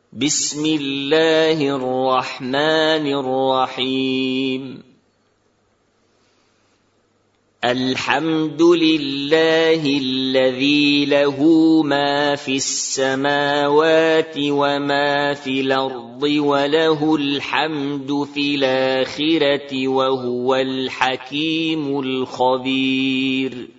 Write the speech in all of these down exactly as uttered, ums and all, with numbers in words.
بسم الله الرحمن الرحيم الحمد لله الذي له ما في السماوات وما في الأرض وله الحمد في الآخرة وهو الحكيم الخبير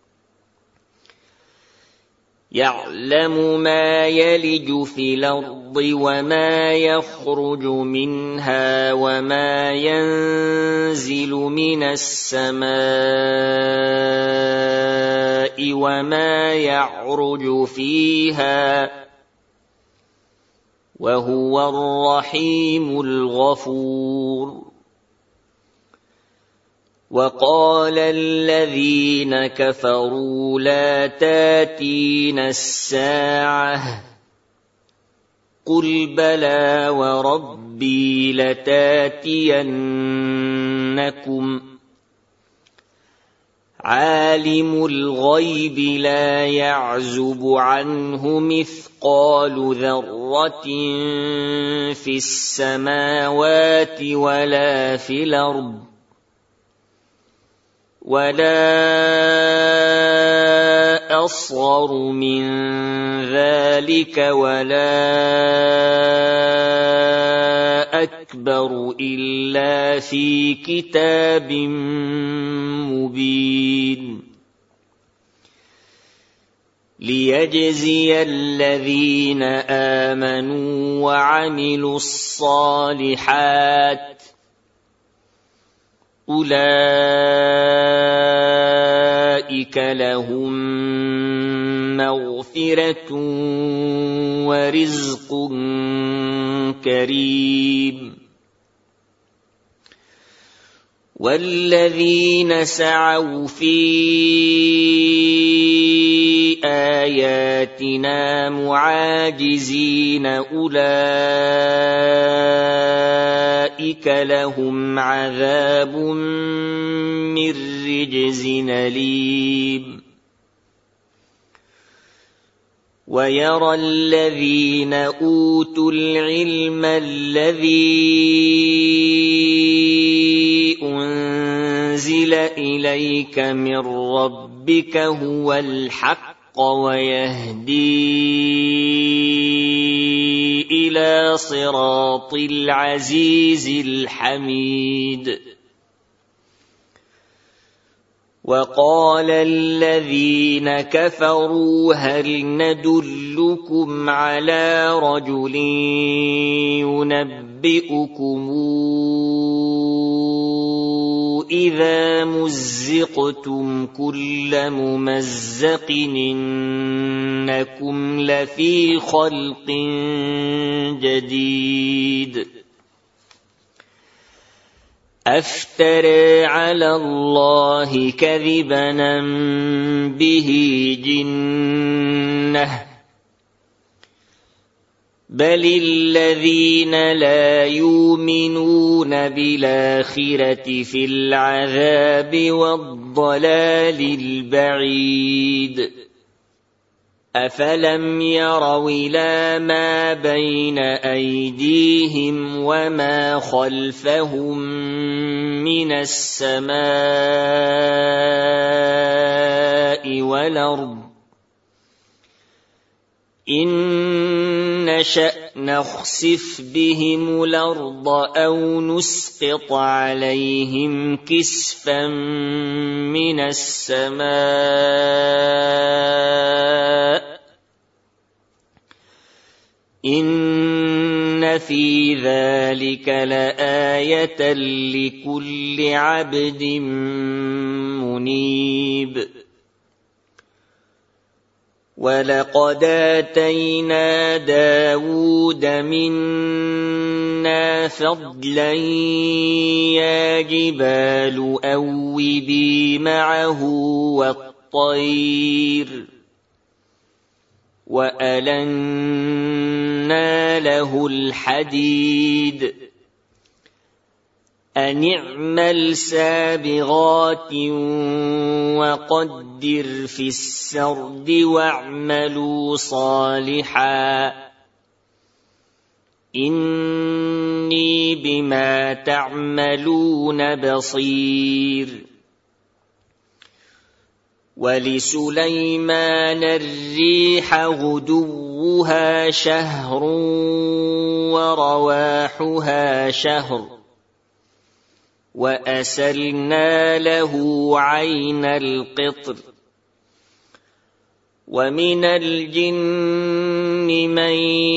يعلم ما يلج في الأرض وما يخرج منها وما ينزل من السماء وما يعرج فيها وهو الرحيم الغفور وقال الذين كفروا لا تاتينا الساعة قل بلى وربي لتاتينكم عالم الغيب لا يعزب عنه مثقال ذرة في السماوات ولا في الأرض ولا أصغر من ذلك ولا أكبر إلا في كتاب مبين ليجزي الذين آمنوا وعملوا الصالحات أولئك لهم مغفرة ورزق كريم والذين سعوا في آياتنا معاجزين أولئك لهم عذاب من رجز أليم ويرى الذين أوتوا العلم الذي أنزل إليك من ربك هو الحق ويهدي إلى صراط العزيز الحميد وقال الذين كفروا هل ندلكم على رجل ينبئكم إذا مزقتم كل ممزق إنكم لفي خلق جديد أفترى على الله كذبا به جنة بل الذين لا يؤمنون بالآخرة في العذاب والضلال البعيد أفلم يروا إلى ما بين أيديهم وما خلفهم من السماء والأرض إن نشأ نخسف بهم الأرض أو نسقط عليهم كسفا من السماء إن في ذلك لآية لكل عبد منيب ولقد آتينا داود منا فضلا يا جبال أوبي معه والطير وألنا له الحديد أن اعمل سابغات وقدر في السرد واعملوا صالحا إني بما تعملون بصير ولسليمان الريح غدوها شهر ورواحها شهر وأسلنا له عين القطر ومن الجن من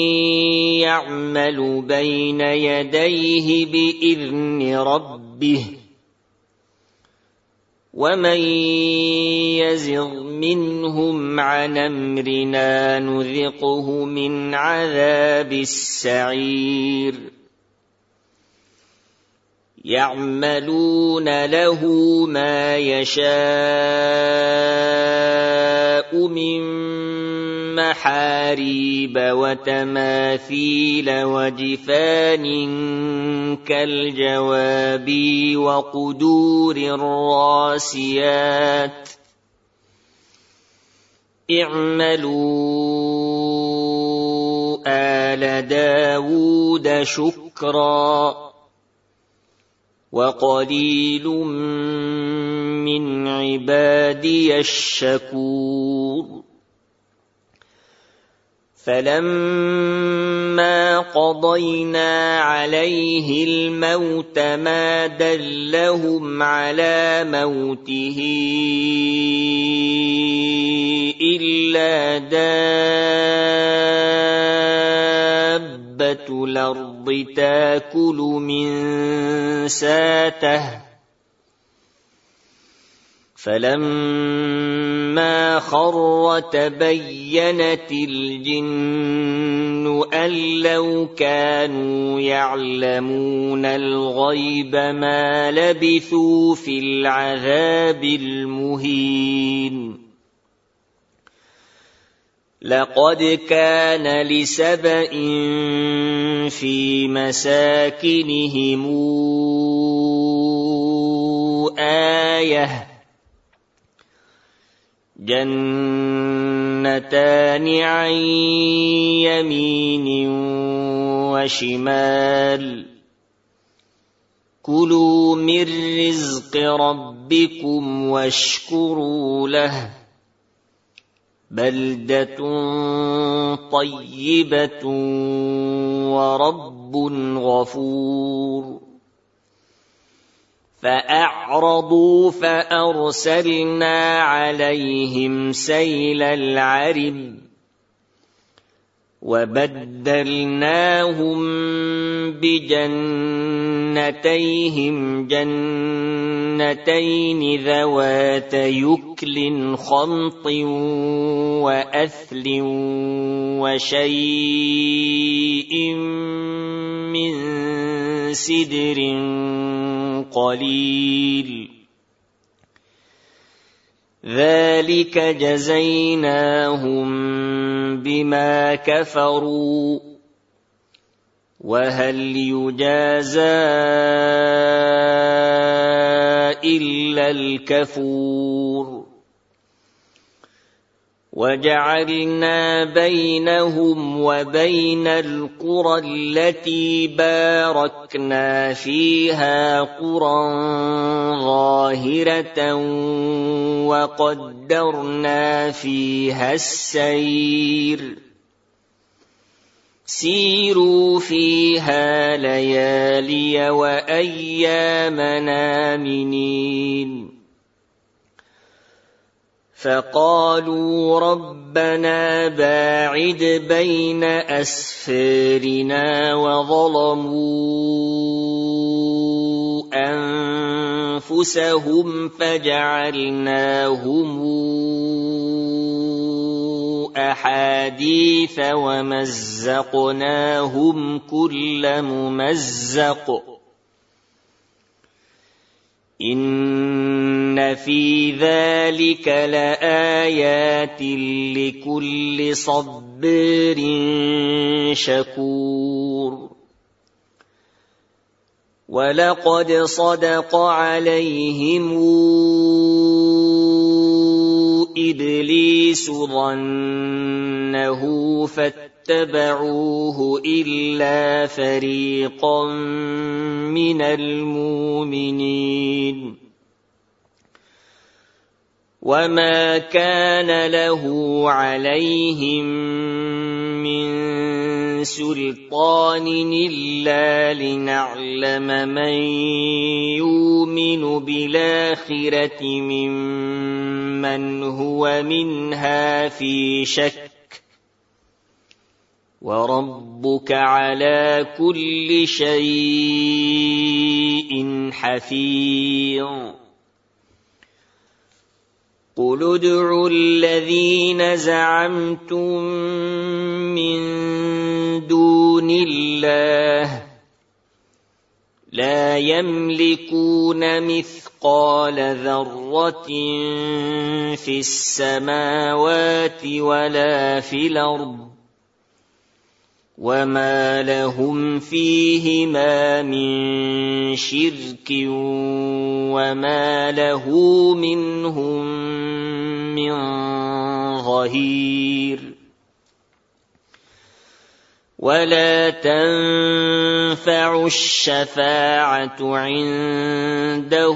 يعمل بين يديه بإذن ربه ومن يزغ منهم عن أمرنا نذقه من عذاب السعير يعملون له ما يشاء من محاريب وتماثيل وجفان كالجواب وقدور الراسيات اعملوا آل داود شكرا وقليل من عبادي الشكور فلما قضينا عليه الموت ما دلهم على موته إلا دابة الأرض تأكل من ساته فلما خر تبينت الجن أن لو كانوا يعلمون الغيب ما لبثوا في العذاب المهين لقد كان لسبإ في مساكنهم آية جنتان عن يمين وشمال كلوا من رزق ربكم واشكروا له بلدة طيبة ورب غفور فأعرضوا فأرسلنا عليهم سيل العرم وبدلناهم بجنتيهم جنتين ذوات يكل خمط وأثل وشيء من سدر قليل ذلك جزيناهم بما كفروا وهل يجازى إلا الكفور وجعلنا بينهم وبين القرى التي باركنا فيها قرى ظاهرة وقدرنا فيها السير سيروا فيها ليالي وأيامنا آمنين فقالوا ربنا باعد بين أسفارنا وظلموا أنفسهم فجعلناهم أحاديث ومزقناهم كل ممزق إن في ذلك لآيات لكل صبر شكور ولقد صدق عليهم إبليس ظنه فاتبعوه اتبعوه إلا فريقا من المؤمنين وما كان له عليهم من سلطان إلا لنعلم من يؤمن بالآخرة ممن هو منها في شك وربك على كل شيء حفيظ قل ادعوا الذين زعمتم من دون الله لا يملكون مثقال ذرة في السماوات ولا في الأرض وما لهم فيهما من شرك وما له منهم من ظهير ولا تنفع الشفاعة عنده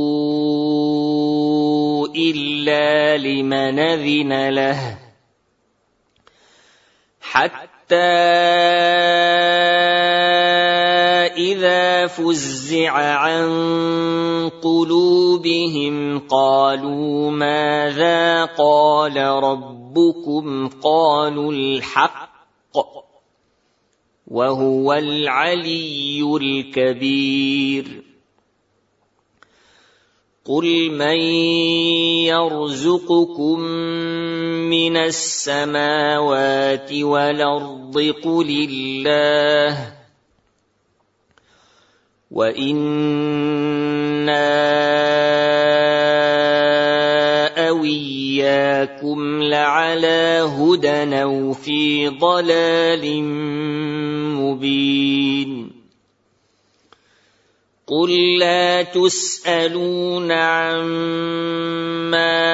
إلا لمن أذن له حتى إذا فزع عن قلوبهم قالوا ماذا قال ربكم قالوا الحق وهو العلي الكبير قل من يرزقكم من السماوات والأرض قل الله وإنا أو إياكم لعلى هدى أو في ضلال مبين قل لا تسألون عما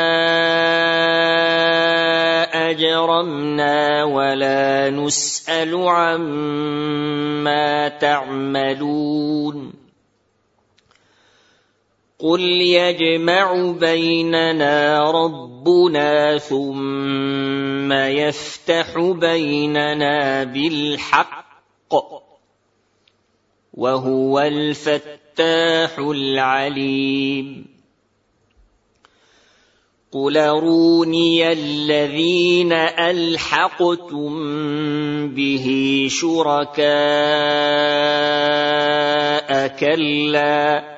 أجرمنا ولا نسأل عما تعملون قل يجمع بيننا ربنا ثم يفتح بيننا بالحق وهو الفتاح العليم قل أروني الذين ألحقتم به شركاء كلا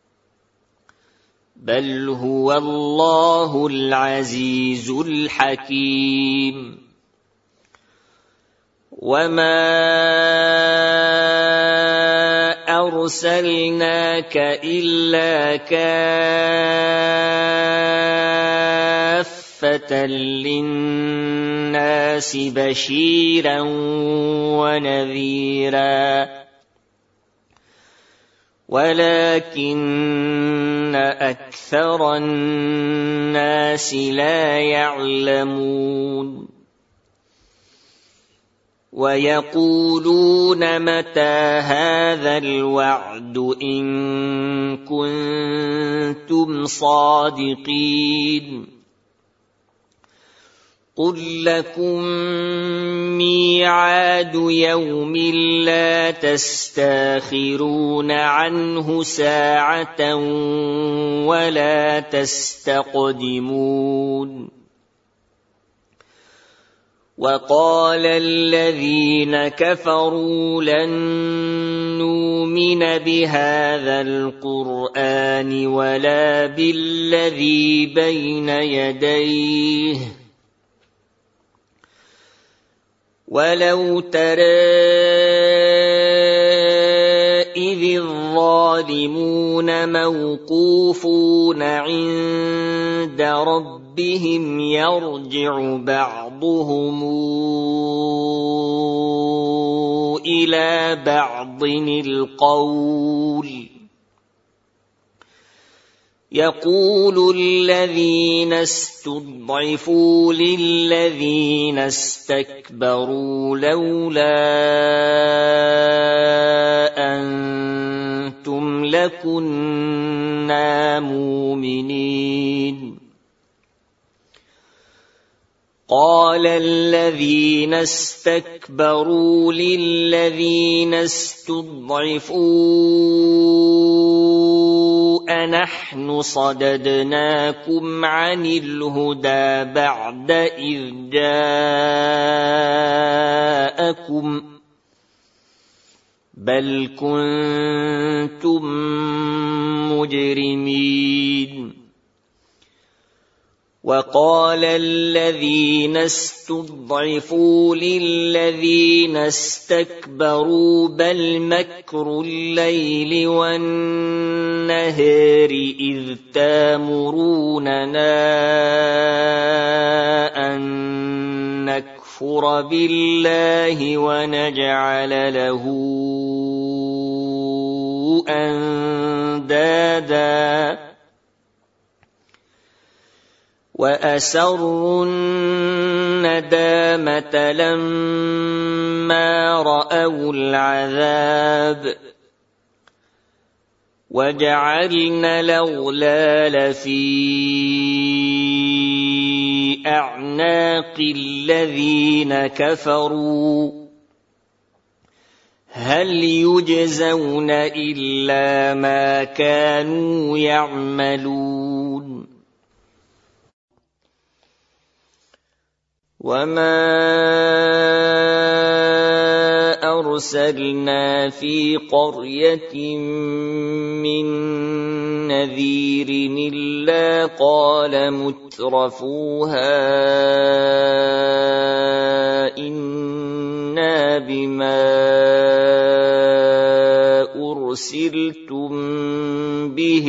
بل هو الله العزيز الحكيم وما أرسلناك إلا كافة للناس بشيرا ونذيرا ولكن أكثر الناس لا يعلمون ويقولون متى هذا الوعد إن كنتم صادقين قل لكم ميعاد يوم لا تستاخرون عنه ساعة ولا تستقدمون وقال الذين كفروا لن نؤمن بهذا القرآن ولا بالذي بين يديه ولو ترى إذ الظالمون موقوفون عند ربهم يرجع بعضهم إلى بعض القول يقول الذين استضعفوا للذين استكبروا لولا أنتم لكنا مؤمنين قال الذين استكبروا للذين استضعفوا أنحن صددناكم عن الهدى بعد إذ جاءكم بل كنتم مجرمين وقال الذين استضعفوا للذين استكبروا بل مكر الليل والنهار إذ تامروننا أن نكفر بالله ونجعل له أندادا وأسروا الندامة لما رأوا العذاب وجعلنا الأغلال في أعناق الذين كفروا هل يجزون إلا ما كانوا يعملون وما أرسلنا في قرية من نذير إلا قال مترفوها إنا بما أرسلتم به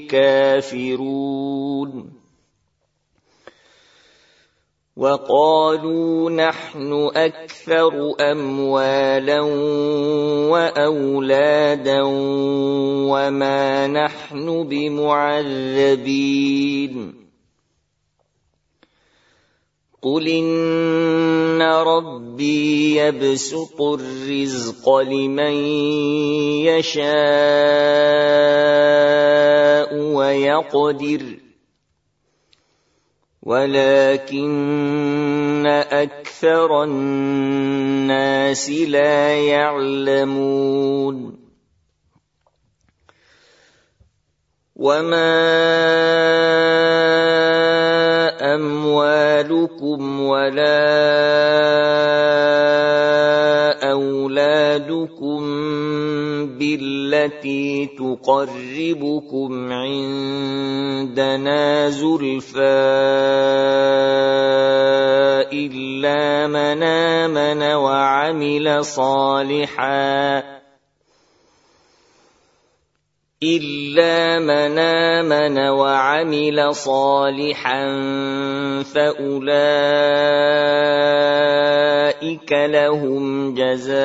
كافرون وقالوا نحن أكثر أموالا وأولادا وما نحن بمعذبين قل إن ربي يبسط الرزق لمن يشاء ويقدر ولكن أكثر الناس لا يعلمون وما أموالكم ولا أولادكم بالتي تقربكم عندنا زلفى إلا من آمن وعمل صالحا إلا من آمن وعمل صالحا فأولئك لهم جزاء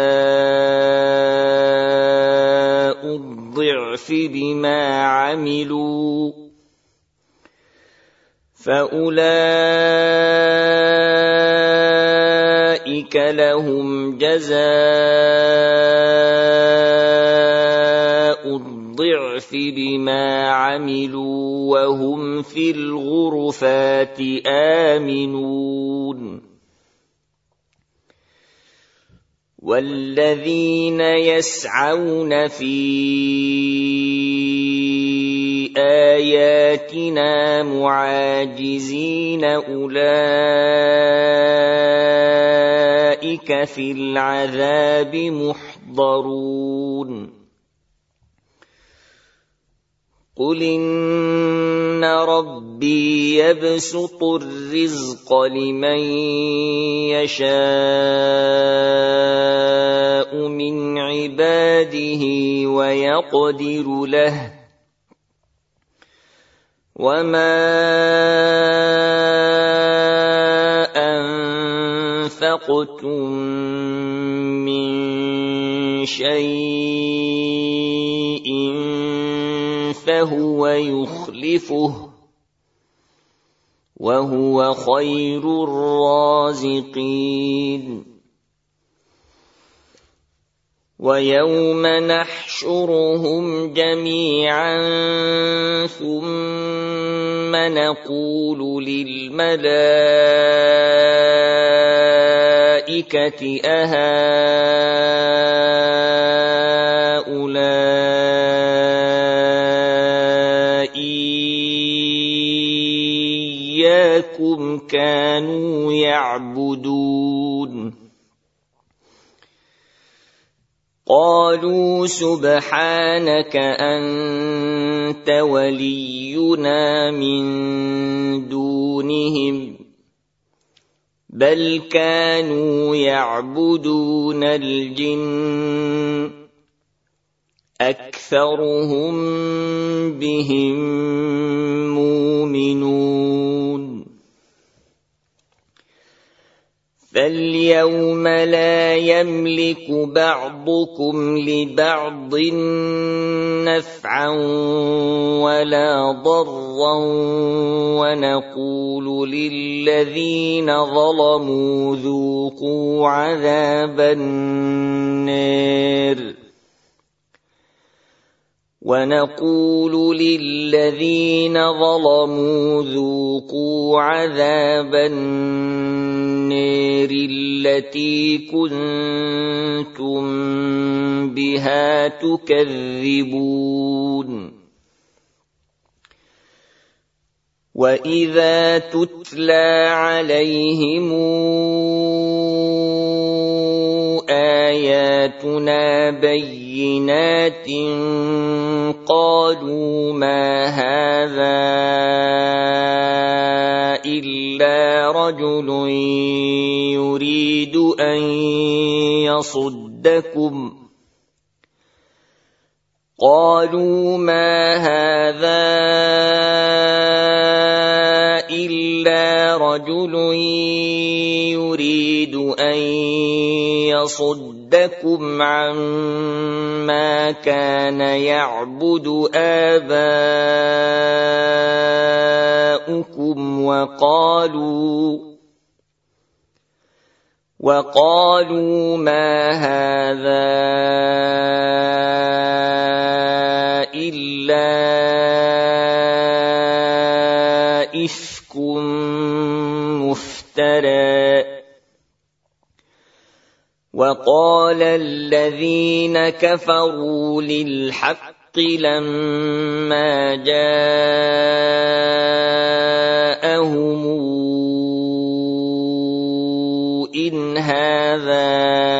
الضعف بما عملوا فأولئك لهم جزاء الضعف بما عملوا وهم في الغرفات آمنون والذين يسعون في آياتنا معاجزين أولئك في العذاب محضرون قل إن ربي يبسط الرزق لمن يشاء من عباده ويقدر له وما أنفقتم من شيء فهو يخلفه وهو خير الرازقين ويوم نحشرهم جميعا ثم نقول للملائكة أهؤلاء إياكم كانوا يعبدون قالوا سبحانك أنت ولينا من دونهم بل كانوا يعبدون الجن أكثرهم بهم مؤمنون فاليوم لا يملك بعضكم لبعض نفعا ولا ضرا ونقول للذين ظلموا ذوقوا عذاب النار ونقول للذين ظلموا ذوقوا عذاب النار التي كنتم بها تكذبون وإذا تتلى عليهم آياتنا بينات قالوا ما هذا إلا رجل يريد أن يصدكم قالوا ما هذا إلا رجل يريد أن يصدكم عما كان يعبد آباؤكم وقالوا وقالوا ما هذا إلا إفك مفترى وقال الذين كفروا للحق لما جاءهم إن هذا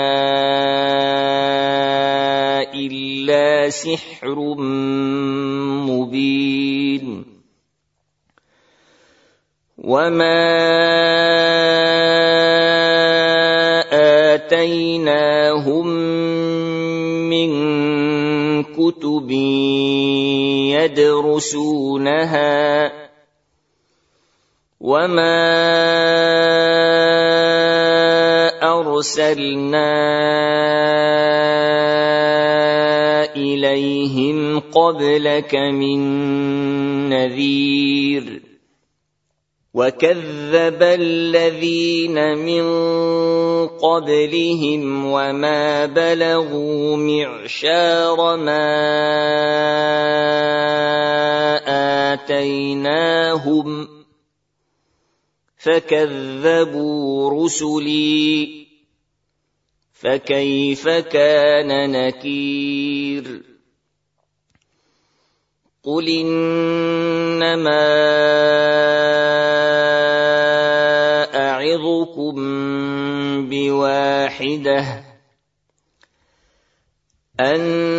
إلا سحر مبين وما آتيناهم من كتب يدرسونها وما أرسلنا إليهم قبلك من نذير وكذب الذين من قبلهم وما بلغوا معشار ما آتيناهم فكذبوا رسلي فكيف كان نكير قل إنما أعظكم بواحدة أن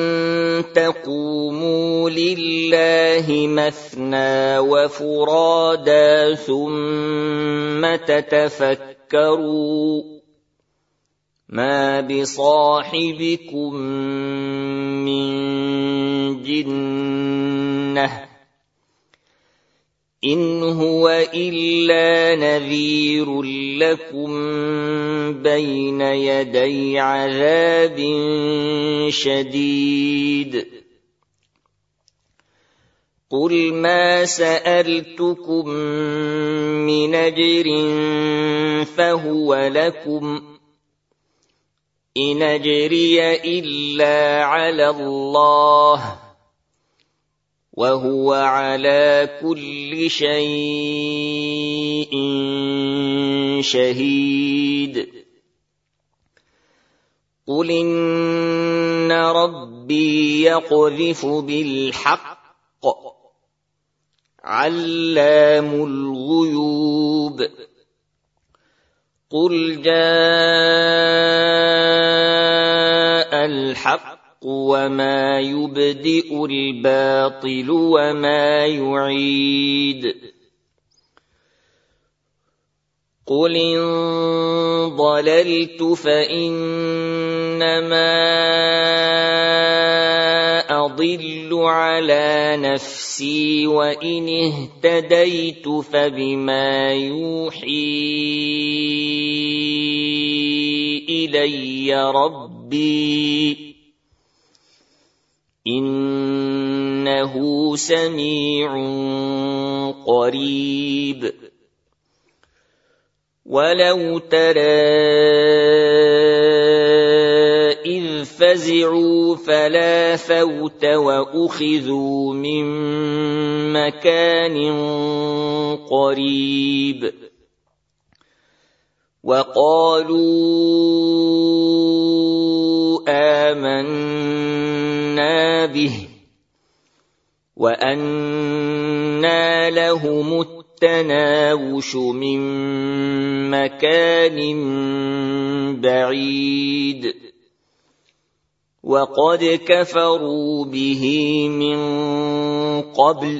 تقوموا لله مثنى وفرادا ثم تتفكروا ما بصاحبكم من جنة إن هو إلا نذير لكم بين يدي عذاب شديد قل ما سألتكم من أجر فهو لكم إن أجري إلا على الله وهو على كل شيء شهيد قل إن ربي يقذف بالحق علام الغيوب قل جاء الحق وما يبدئ الباطل وما يعيد قل إن ضللت فإنما أضل على نفسي وإن اهتديت فبما يوحي إلي ربي إنه سميع قريب ولو ترى إذ فزعوا فلا فوت وأخذوا من مكان قريب وقالوا آمنا به وأنى لهم التناوش من مكان بعيد وقد كفروا به من قبل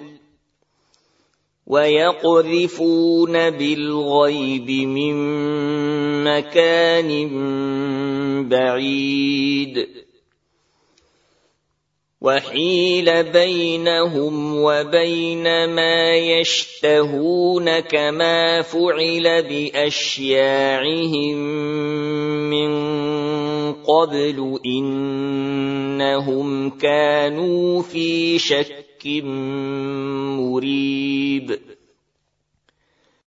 ويقذفون بالغيب من مكان بعيد وحيل بينهم وبين ما يشتهون كما فعل بأشياعهم من قبل إنهم كانوا في شك مريب